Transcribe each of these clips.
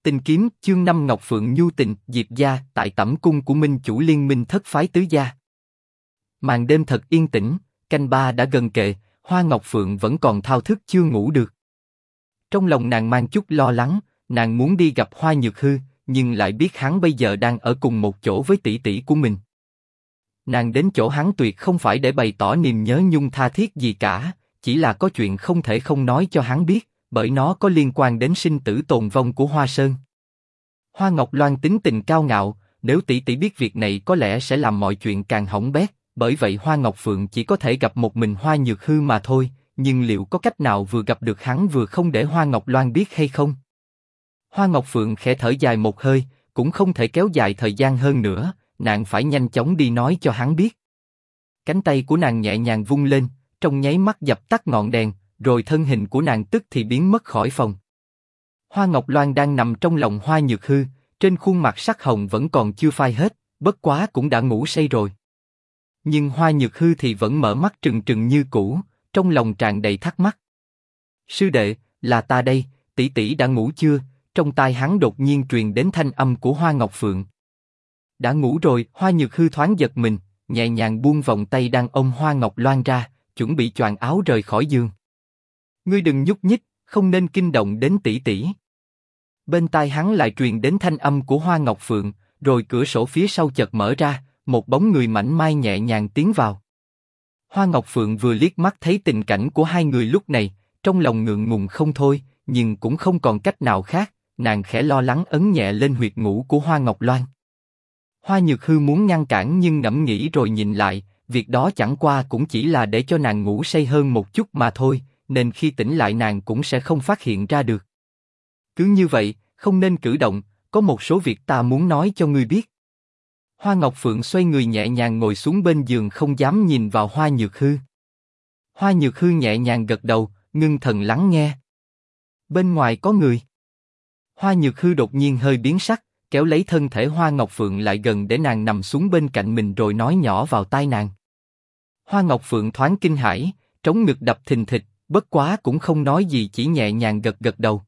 Tình kiếm chương 5 Ngọc Phượng nhu tình Diệp gia tại tẩm cung của Minh chủ liên minh thất phái tứ gia. Màn đêm thật yên tĩnh, canh ba đã gần kề, Hoa Ngọc Phượng vẫn còn thao thức chưa ngủ được. Trong lòng nàng mang chút lo lắng, nàng muốn đi gặp Hoa Nhược Hư, nhưng lại biết hắn bây giờ đang ở cùng một chỗ với tỷ tỷ của mình. Nàng đến chỗ hắn tuyệt không phải để bày tỏ niềm nhớ nhung tha thiết gì cả, chỉ là có chuyện không thể không nói cho hắn biết, bởi nó có liên quan đến sinh tử tồn vong của Hoa Sơn. Hoa Ngọc Loan tính tình cao ngạo, nếu tỷ tỷ biết việc này có lẽ sẽ làm mọi chuyện càng hỏng bét, bởi vậy Hoa Ngọc Phượng chỉ có thể gặp một mình Hoa Nhược Hư mà thôi, nhưng liệu có cách nào vừa gặp được hắn vừa không để Hoa Ngọc Loan biết hay không? Hoa Ngọc Phượng khẽ thở dài một hơi, cũng không thể kéo dài thời gian hơn nữa, nàng phải nhanh chóng đi nói cho hắn biết. Cánh tay của nàng nhẹ nhàng vung lên, trong nháy mắt dập tắt ngọn đèn, rồi thân hình của nàng tức thì biến mất khỏi phòng. Hoa Ngọc Loan đang nằm trong lòng Hoa Nhược Hư, trên khuôn mặt sắc hồng vẫn còn chưa phai hết, bất quá cũng đã ngủ say rồi. Nhưng Hoa Nhược Hư thì vẫn mở mắt trừng trừng như cũ, trong lòng tràn đầy thắc mắc. Sư đệ, là ta đây, tỷ tỷ đã ngủ chưa? Trong tai hắn đột nhiên truyền đến thanh âm của Hoa Ngọc Phượng. Đã ngủ rồi, Hoa Nhược Hư thoáng giật mình, nhẹ nhàng buông vòng tay đang ôm Hoa Ngọc Loan ra, chuẩn bị choàng áo rời khỏi giường. Ngươi đừng nhúc nhích, không nên kinh động đến tỷ tỷ. Bên tai hắn lại truyền đến thanh âm của Hoa Ngọc Phượng, rồi cửa sổ phía sau chợt mở ra, một bóng người mảnh mai nhẹ nhàng tiến vào. Hoa Ngọc Phượng vừa liếc mắt thấy tình cảnh của hai người lúc này, trong lòng ngượng ngùng không thôi, nhưng cũng không còn cách nào khác, nàng khẽ lo lắng ấn nhẹ lên huyệt ngủ của Hoa Ngọc Loan. Hoa Nhược Hư muốn ngăn cản nhưng ngẫm nghĩ rồi nhìn lại, việc đó chẳng qua cũng chỉ là để cho nàng ngủ say hơn một chút mà thôi, nên khi tỉnh lại nàng cũng sẽ không phát hiện ra được. Cứ như vậy, không nên cử động, có một số việc ta muốn nói cho ngươi biết. Hoa Ngọc Phượng xoay người nhẹ nhàng ngồi xuống bên giường không dám nhìn vào Hoa Nhược Hư. Hoa Nhược Hư nhẹ nhàng gật đầu, ngưng thần lắng nghe. Bên ngoài có người. Hoa Nhược Hư đột nhiên hơi biến sắc, kéo lấy thân thể Hoa Ngọc Phượng lại gần để nàng nằm xuống bên cạnh mình rồi nói nhỏ vào tai nàng. Hoa Ngọc Phượng thoáng kinh hãi, trống ngực đập thình thịch, bất quá cũng không nói gì, chỉ nhẹ nhàng gật gật đầu.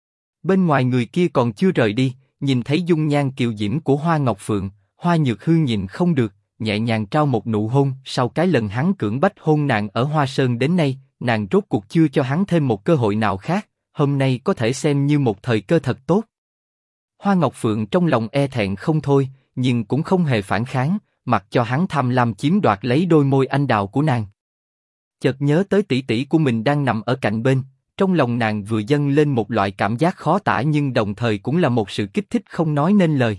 Bên ngoài người kia còn chưa rời đi, nhìn thấy dung nhan kiều diễm của Hoa Ngọc Phượng, Hoa Nhược Hư nhìn không được, nhẹ nhàng trao một nụ hôn. Sau cái lần hắn cưỡng bách hôn nàng ở Hoa Sơn đến nay, nàng rốt cuộc chưa cho hắn thêm một cơ hội nào khác, hôm nay có thể xem như một thời cơ thật tốt. Hoa Ngọc Phượng trong lòng e thẹn không thôi, nhưng cũng không hề phản kháng, mặc cho hắn tham lam chiếm đoạt lấy đôi môi anh đào của nàng. Chợt nhớ tới tỷ tỷ của mình đang nằm ở cạnh bên, trong lòng nàng vừa dâng lên một loại cảm giác khó tả nhưng đồng thời cũng là một sự kích thích không nói nên lời.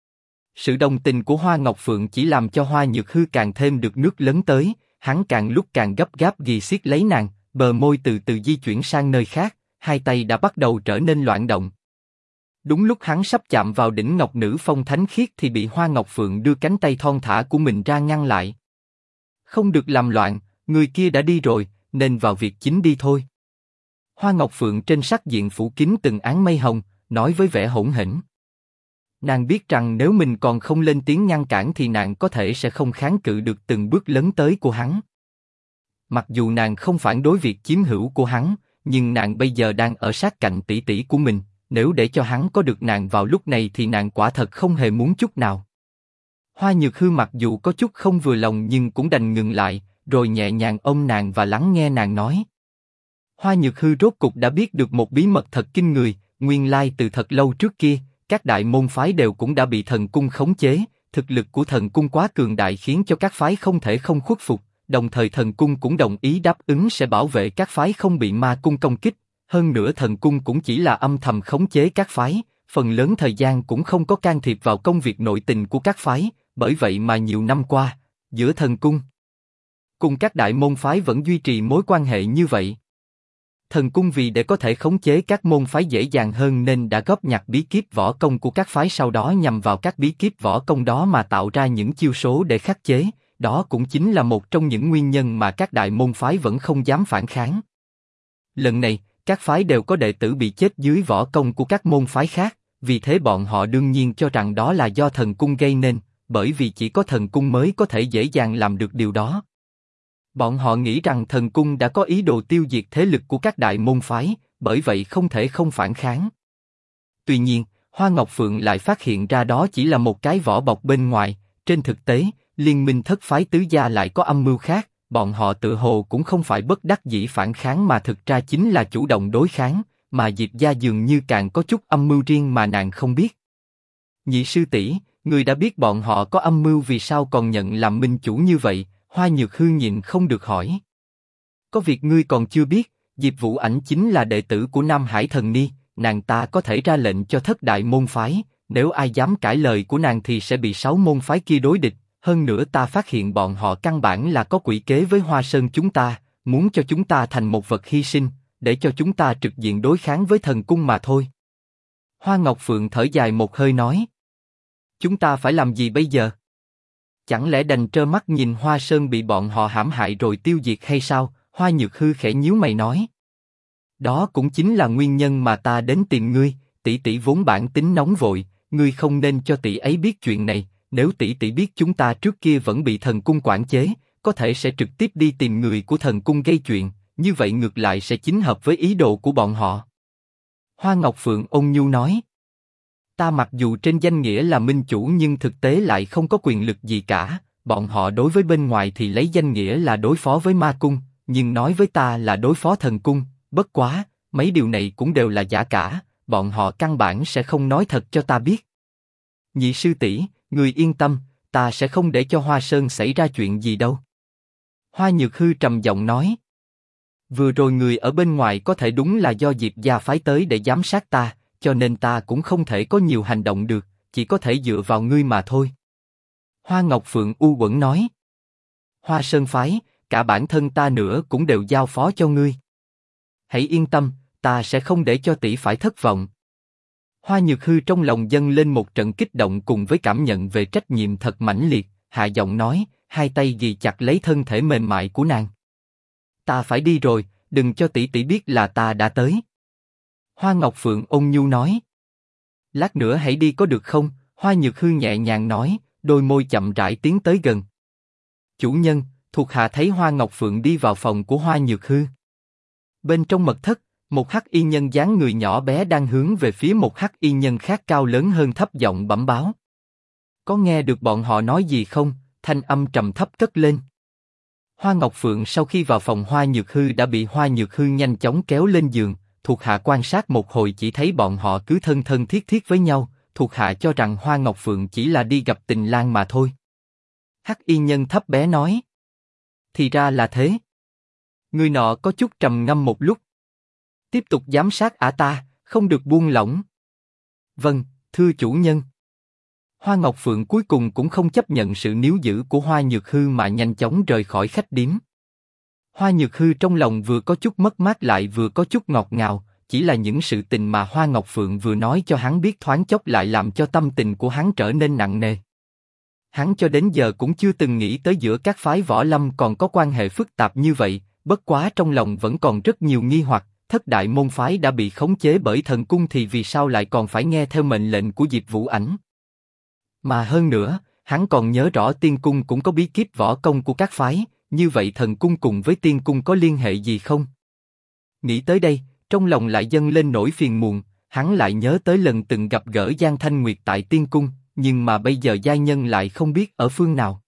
Sự đồng tình của Hoa Ngọc Phượng chỉ làm cho Hoa Nhược Hư càng thêm được nước lấn tới, hắn càng lúc càng gấp gáp ghì siết lấy nàng, bờ môi từ từ di chuyển sang nơi khác, hai tay đã bắt đầu trở nên loạn động. Đúng lúc hắn sắp chạm vào đỉnh ngọc nữ phong thánh khiết thì bị Hoa Ngọc Phượng đưa cánh tay thon thả của mình ra ngăn lại. Không được làm loạn, người kia đã đi rồi, nên vào việc chính đi thôi. Hoa Ngọc Phượng trên sắc diện phủ kín từng áng mây hồng, nói với vẻ hỗn hỉnh. Nàng biết rằng nếu mình còn không lên tiếng ngăn cản thì nàng có thể sẽ không kháng cự được từng bước lấn tới của hắn. Mặc dù nàng không phản đối việc chiếm hữu của hắn, nhưng nàng bây giờ đang ở sát cạnh tỷ tỷ của mình, nếu để cho hắn có được nàng vào lúc này thì nàng quả thật không hề muốn chút nào. Hoa Nhược Hư mặc dù có chút không vừa lòng nhưng cũng đành ngừng lại, rồi nhẹ nhàng ôm nàng và lắng nghe nàng nói. Hoa Nhược Hư rốt cục đã biết được một bí mật thật kinh người, nguyên lai từ thật lâu trước kia, các đại môn phái đều cũng đã bị thần cung khống chế, thực lực của thần cung quá cường đại khiến cho các phái không thể không khuất phục, đồng thời thần cung cũng đồng ý đáp ứng sẽ bảo vệ các phái không bị ma cung công kích, hơn nữa thần cung cũng chỉ là âm thầm khống chế các phái, phần lớn thời gian cũng không có can thiệp vào công việc nội tình của các phái, bởi vậy mà nhiều năm qua, giữa thần cung cùng các đại môn phái vẫn duy trì mối quan hệ như vậy. Thần cung vì để có thể khống chế các môn phái dễ dàng hơn nên đã góp nhặt bí kíp võ công của các phái, sau đó nhằm vào các bí kíp võ công đó mà tạo ra những chiêu số để khắc chế, đó cũng chính là một trong những nguyên nhân mà các đại môn phái vẫn không dám phản kháng. Lần này, các phái đều có đệ tử bị chết dưới võ công của các môn phái khác, vì thế bọn họ đương nhiên cho rằng đó là do thần cung gây nên, bởi vì chỉ có thần cung mới có thể dễ dàng làm được điều đó. Bọn họ nghĩ rằng thần cung đã có ý đồ tiêu diệt thế lực của các đại môn phái, bởi vậy không thể không phản kháng. Tuy nhiên, Hoa Ngọc Phượng lại phát hiện ra đó chỉ là một cái vỏ bọc bên ngoài, trên thực tế, liên minh thất phái tứ gia lại có âm mưu khác, bọn họ tự hồ cũng không phải bất đắc dĩ phản kháng mà thực ra chính là chủ động đối kháng, mà Diệp gia dường như càng có chút âm mưu riêng mà nàng không biết. Nhị sư tỷ, người đã biết bọn họ có âm mưu vì sao còn nhận làm minh chủ như vậy? Hoa Nhược Hư nhịn không được hỏi. Có việc ngươi còn chưa biết, Diệp Vũ Ảnh chính là đệ tử của Nam Hải Thần Ni, nàng ta có thể ra lệnh cho thất đại môn phái, nếu ai dám cãi lời của nàng thì sẽ bị 6 môn phái kia đối địch. Hơn nữa ta phát hiện bọn họ căn bản là có quỷ kế với Hoa Sơn chúng ta, muốn cho chúng ta thành một vật hy sinh, để cho chúng ta trực diện đối kháng với thần cung mà thôi. Hoa Ngọc Phượng thở dài một hơi nói. Chúng ta phải làm gì bây giờ? Chẳng lẽ đành trơ mắt nhìn Hoa Sơn bị bọn họ hãm hại rồi tiêu diệt hay sao? Hoa Nhược Hư khẽ nhíu mày nói. Đó cũng chính là nguyên nhân mà ta đến tìm ngươi, tỷ tỷ vốn bản tính nóng vội, ngươi không nên cho tỷ ấy biết chuyện này, nếu tỷ tỷ biết chúng ta trước kia vẫn bị thần cung quản chế, có thể sẽ trực tiếp đi tìm người của thần cung gây chuyện, như vậy ngược lại sẽ chính hợp với ý đồ của bọn họ. Hoa Ngọc Phượng ôn nhu nói. Ta mặc dù trên danh nghĩa là minh chủ nhưng thực tế lại không có quyền lực gì cả, bọn họ đối với bên ngoài thì lấy danh nghĩa là đối phó với ma cung, nhưng nói với ta là đối phó thần cung, bất quá, mấy điều này cũng đều là giả cả, bọn họ căn bản sẽ không nói thật cho ta biết. Nhị sư tỷ, người yên tâm, ta sẽ không để cho Hoa Sơn xảy ra chuyện gì đâu. Hoa Nhược Hư trầm giọng nói. Vừa rồi người ở bên ngoài có thể đúng là do Diệp gia phái tới để giám sát ta, cho nên ta cũng không thể có nhiều hành động được, chỉ có thể dựa vào ngươi mà thôi. Hoa Ngọc Phượng u uẩn nói. Hoa Sơn phái, cả bản thân ta nữa cũng đều giao phó cho ngươi. Hãy yên tâm, ta sẽ không để cho tỷ phải thất vọng. Hoa Nhược Hư trong lòng dâng lên một trận kích động cùng với cảm nhận về trách nhiệm thật mãnh liệt, hạ giọng nói, hai tay ghì chặt lấy thân thể mềm mại của nàng. Ta phải đi rồi, đừng cho tỷ tỷ biết là ta đã tới. Hoa Ngọc Phượng ôn nhu nói. Lát nữa hãy đi có được không? Hoa Nhược Hư nhẹ nhàng nói, đôi môi chậm rãi tiến tới gần. Chủ nhân, thuộc hạ thấy Hoa Ngọc Phượng đi vào phòng của Hoa Nhược Hư. Bên trong mật thất, một hắc y nhân dáng người nhỏ bé đang hướng về phía một hắc y nhân khác cao lớn hơn thấp giọng bẩm báo. Có nghe được bọn họ nói gì không? Thanh âm trầm thấp cất lên. Hoa Ngọc Phượng sau khi vào phòng Hoa Nhược Hư đã bị Hoa Nhược Hư nhanh chóng kéo lên giường, thuộc hạ quan sát một hồi chỉ thấy bọn họ cứ thân thân thiết thiết với nhau, thuộc hạ cho rằng Hoa Ngọc Phượng chỉ là đi gặp tình lang mà thôi. Hắc y nhân thấp bé nói. Thì ra là thế. Người nọ có chút trầm ngâm một lúc. Tiếp tục giám sát ả ta, không được buông lỏng. Vâng, thưa chủ nhân. Hoa Ngọc Phượng cuối cùng cũng không chấp nhận sự níu giữ của Hoa Nhược Hư mà nhanh chóng rời khỏi khách điếm. Hoa Nhược Hư trong lòng vừa có chút mất mát lại vừa có chút ngọt ngào, chỉ là những sự tình mà Hoa Ngọc Phượng vừa nói cho hắn biết thoáng chốc lại làm cho tâm tình của hắn trở nên nặng nề. Hắn cho đến giờ cũng chưa từng nghĩ tới giữa các phái võ lâm còn có quan hệ phức tạp như vậy, bất quá trong lòng vẫn còn rất nhiều nghi hoặc, thất đại môn phái đã bị khống chế bởi thần cung thì vì sao lại còn phải nghe theo mệnh lệnh của Diệp Vũ Ảnh? Mà hơn nữa, hắn còn nhớ rõ tiên cung cũng có bí kíp võ công của các phái, như vậy thần cung cùng với tiên cung có liên hệ gì không? Nghĩ tới đây, trong lòng lại dâng lên nỗi phiền muộn, hắn lại nhớ tới lần từng gặp gỡ Giang Thanh Nguyệt tại tiên cung, nhưng mà bây giờ giai nhân lại không biết ở phương nào.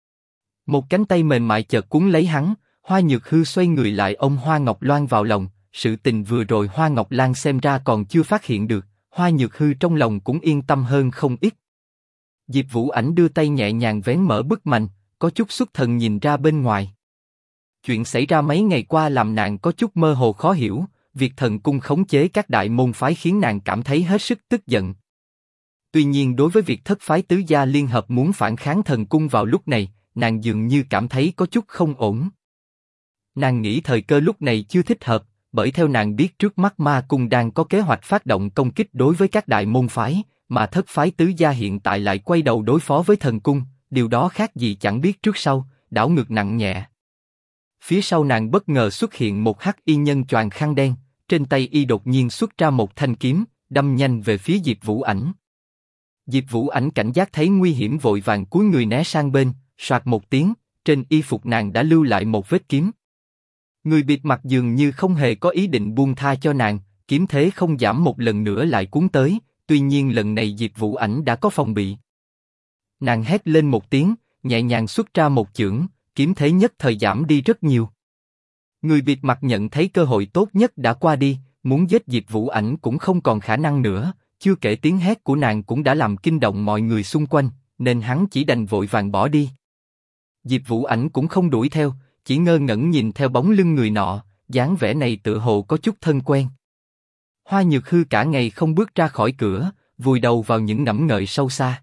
Một cánh tay mềm mại chợt cuốn lấy hắn, Hoa Nhược Hư xoay người lại ôm Hoa Ngọc Loan vào lòng, sự tình vừa rồi Hoa Ngọc Lan xem ra còn chưa phát hiện được, Hoa Nhược Hư trong lòng cũng yên tâm hơn không ít. Diệp Vũ Ảnh đưa tay nhẹ nhàng vén mở bức mành, có chút xuất thần nhìn ra bên ngoài. Chuyện xảy ra mấy ngày qua làm nàng có chút mơ hồ khó hiểu, việc thần cung khống chế các đại môn phái khiến nàng cảm thấy hết sức tức giận. Tuy nhiên đối với việc thất phái tứ gia liên hợp muốn phản kháng thần cung vào lúc này, nàng dường như cảm thấy có chút không ổn. Nàng nghĩ thời cơ lúc này chưa thích hợp, bởi theo nàng biết trước mắt ma cung đang có kế hoạch phát động công kích đối với các đại môn phái, mà thất phái tứ gia hiện tại lại quay đầu đối phó với thần cung, điều đó khác gì chẳng biết trước sau, đảo ngược nặng nhẹ. Phía sau nàng bất ngờ xuất hiện một hắc y nhân choàng khăn đen, trên tay y đột nhiên xuất ra một thanh kiếm, đâm nhanh về phía Diệp Vũ Ảnh. Diệp Vũ Ảnh cảnh giác thấy nguy hiểm vội vàng cúi người né sang bên, soạt một tiếng, trên y phục nàng đã lưu lại một vết kiếm. Người bịt mặt dường như không hề có ý định buông tha cho nàng, kiếm thế không giảm một lần nữa lại cuốn tới, tuy nhiên lần này Diệp Vũ Ảnh đã có phòng bị. Nàng hét lên một tiếng, nhẹ nhàng xuất ra một chưởng, kiếm thế nhất thời giảm đi rất nhiều. Người bịt mặt nhận thấy cơ hội tốt nhất đã qua đi, muốn giết Diệp Vũ Ảnh cũng không còn khả năng nữa, chưa kể tiếng hét của nàng cũng đã làm kinh động mọi người xung quanh, nên hắn chỉ đành vội vàng bỏ đi. Diệp Vũ Ảnh cũng không đuổi theo, chỉ ngơ ngẩn nhìn theo bóng lưng người nọ, dáng vẻ này tựa hồ có chút thân quen. Hoa Nhược Hư cả ngày không bước ra khỏi cửa, vùi đầu vào những ngẫm ngợi sâu xa.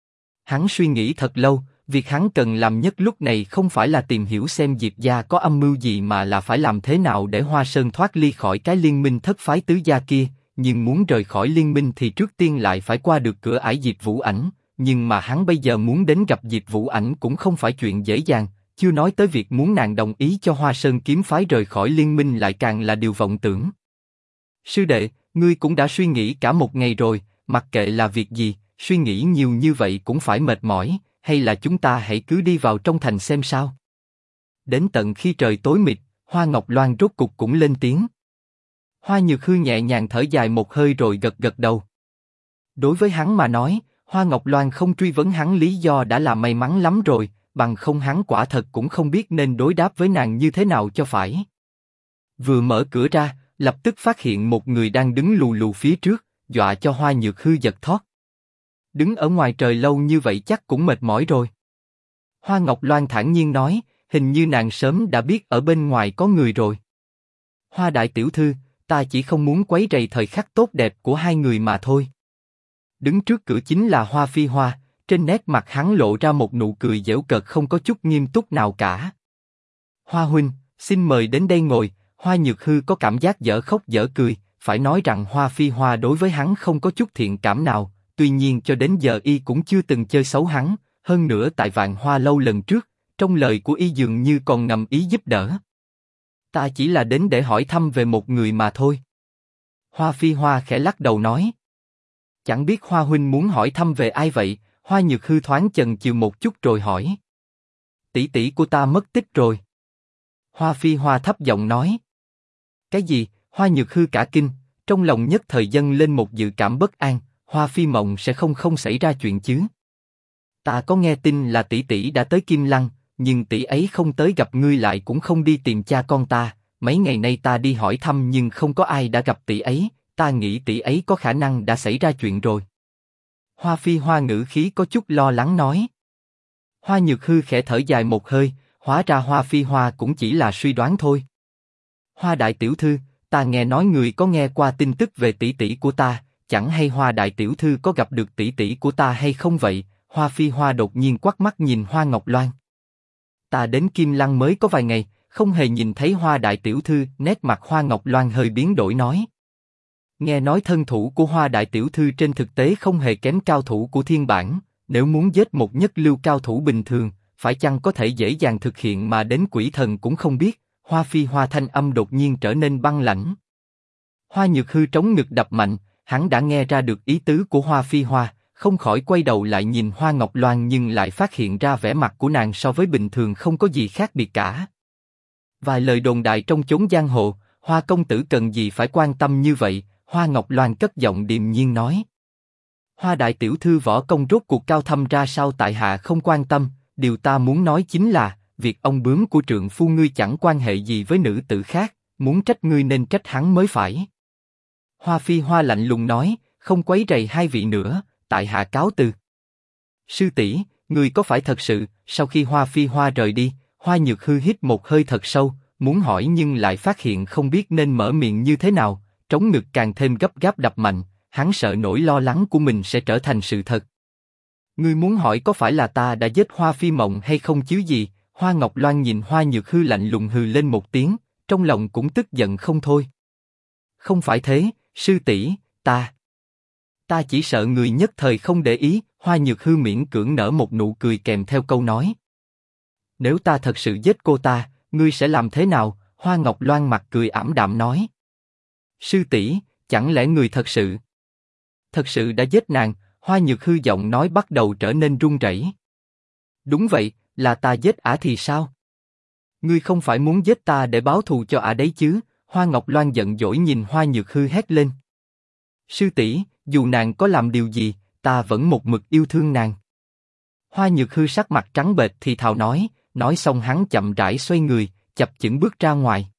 Hắn suy nghĩ thật lâu, việc hắn cần làm nhất lúc này không phải là tìm hiểu xem Diệp gia có âm mưu gì mà là phải làm thế nào để Hoa Sơn thoát ly khỏi cái liên minh thất phái tứ gia kia, nhưng muốn rời khỏi liên minh thì trước tiên lại phải qua được cửa ải Diệp Vũ Ảnh, nhưng mà hắn bây giờ muốn đến gặp Diệp Vũ Ảnh cũng không phải chuyện dễ dàng, chưa nói tới việc muốn nàng đồng ý cho Hoa Sơn kiếm phái rời khỏi liên minh lại càng là điều vọng tưởng. Sư đệ, ngươi cũng đã suy nghĩ cả một ngày rồi, mặc kệ là việc gì, suy nghĩ nhiều như vậy cũng phải mệt mỏi, hay là chúng ta hãy cứ đi vào trong thành xem sao. Đến tận khi trời tối mịt, Hoa Ngọc Loan rốt cục cũng lên tiếng. Hoa Nhược Hư nhẹ nhàng thở dài một hơi rồi gật gật đầu. Đối với hắn mà nói, Hoa Ngọc Loan không truy vấn hắn lý do đã là may mắn lắm rồi, bằng không hắn quả thật cũng không biết nên đối đáp với nàng như thế nào cho phải. Vừa mở cửa ra, lập tức phát hiện một người đang đứng lù lù phía trước, dọa cho Hoa Nhược Hư giật thót. Đứng ở ngoài trời lâu như vậy chắc cũng mệt mỏi rồi. Hoa Ngọc Loan thản nhiên nói, hình như nàng sớm đã biết ở bên ngoài có người rồi. Hoa đại tiểu thư, ta chỉ không muốn quấy rầy thời khắc tốt đẹp của hai người mà thôi. Đứng trước cửa chính là Hoa Phi Hoa, trên nét mặt hắn lộ ra một nụ cười giễu cợt không có chút nghiêm túc nào cả. Hoa huynh, xin mời đến đây ngồi. Hoa Nhược Hư có cảm giác dở khóc dở cười, phải nói rằng Hoa Phi Hoa đối với hắn không có chút thiện cảm nào, tuy nhiên cho đến giờ y cũng chưa từng chơi xấu hắn, hơn nữa tại Vạn Hoa lâu lần trước, trong lời của y dường như còn ngầm ý giúp đỡ. Ta chỉ là đến để hỏi thăm về một người mà thôi. Hoa Phi Hoa khẽ lắc đầu nói. Chẳng biết Hoa huynh muốn hỏi thăm về ai vậy? Hoa Nhược Hư thoáng chần chừ một chút rồi hỏi. Tỷ tỷ của ta mất tích rồi. Hoa Phi Hoa thấp giọng nói. Cái gì? Hoa Nhược Hư cả kinh, trong lòng nhất thời dâng lên một dự cảm bất an. Hoa Phi Mộng sẽ không xảy ra chuyện chứ? Ta có nghe tin là tỷ tỷ đã tới Kim Lăng, nhưng tỷ ấy không tới gặp ngươi lại cũng không đi tìm cha con ta. Mấy ngày nay ta đi hỏi thăm nhưng không có ai đã gặp tỷ ấy. Ta nghĩ tỷ ấy có khả năng đã xảy ra chuyện rồi. Hoa Phi Hoa ngữ khí có chút lo lắng nói. Hoa Nhược Hư khẽ thở dài một hơi, hóa ra Hoa Phi Hoa cũng chỉ là suy đoán thôi. Hoa đại tiểu thư, ta nghe nói người có nghe qua tin tức về tỷ tỷ của ta, chẳng hay Hoa đại tiểu thư có gặp được tỷ tỷ của ta hay không vậy? Hoa Phi Hoa đột nhiên quắc mắt nhìn Hoa Ngọc Loan. Ta đến Kim Lăng mới có vài ngày, không hề nhìn thấy Hoa đại tiểu thư. Nét mặt Hoa Ngọc Loan hơi biến đổi nói. Nghe nói thân thủ của Hoa đại tiểu thư trên thực tế không hề kém cao thủ của Thiên Bản, nếu muốn giết một nhất lưu cao thủ bình thường, phải chăng có thể dễ dàng thực hiện mà đến quỷ thần cũng không biết? Hoa Phi Hoa thanh âm đột nhiên trở nên băng lãnh. Hoa Nhược Hư trống ngực đập mạnh, hắn đã nghe ra được ý tứ của Hoa Phi Hoa, không khỏi quay đầu lại nhìn Hoa Ngọc Loan nhưng lại phát hiện ra vẻ mặt của nàng so với bình thường không có gì khác biệt cả. Vài lời đồn đại trong chốn giang hồ, Hoa công tử cần gì phải quan tâm như vậy? Hoa Ngọc Loan cất giọng điềm nhiên nói. Hoa đại tiểu thư võ công rốt cuộc cao thâm ra sao tại hạ không quan tâm, điều ta muốn nói chính là, việc ông bướm của trượng phu ngươi chẳng quan hệ gì với nữ tử khác, muốn trách ngươi nên trách hắn mới phải. Hoa Phi Hoa lạnh lùng nói, không quấy rầy hai vị nữa, tại hạ cáo từ. Sư tỷ, ngươi có phải thật sự? Sau khi Hoa Phi Hoa rời đi, Hoa Nhược Hư hít một hơi thật sâu, muốn hỏi nhưng lại phát hiện không biết nên mở miệng như thế nào, trống ngực càng thêm gấp gáp đập mạnh, hắn sợ nỗi lo lắng của mình sẽ trở thành sự thật. Ngươi muốn hỏi có phải là ta đã giết Hoa Phi Mộng hay không chứ gì? Hoa Ngọc Loan nhìn Hoa Nhược Hư lạnh lùng hừ lên một tiếng, trong lòng cũng tức giận không thôi. Không phải thế, sư tỷ, ta chỉ sợ người nhất thời không để ý. Hoa Nhược Hư miễn cưỡng nở một nụ cười kèm theo câu nói. Nếu ta thật sự giết cô ta, ngươi sẽ làm thế nào? Hoa Ngọc Loan mặt cười ảm đạm nói. Sư tỷ, chẳng lẽ người thật sự đã giết nàng? Hoa Nhược Hư giọng nói bắt đầu trở nên run rẩy. Đúng vậy, là ta giết ả thì sao? Ngươi không phải muốn giết ta để báo thù cho ả đấy chứ? Hoa Ngọc Loan giận dỗi nhìn Hoa Nhược Hư hét lên. Sư tỷ, Dù nàng có làm điều gì, ta vẫn một mực yêu thương nàng. Hoa Nhược Hư sắc mặt trắng bệch thì thào nói xong hắn chậm rãi xoay người, chập chững bước ra ngoài.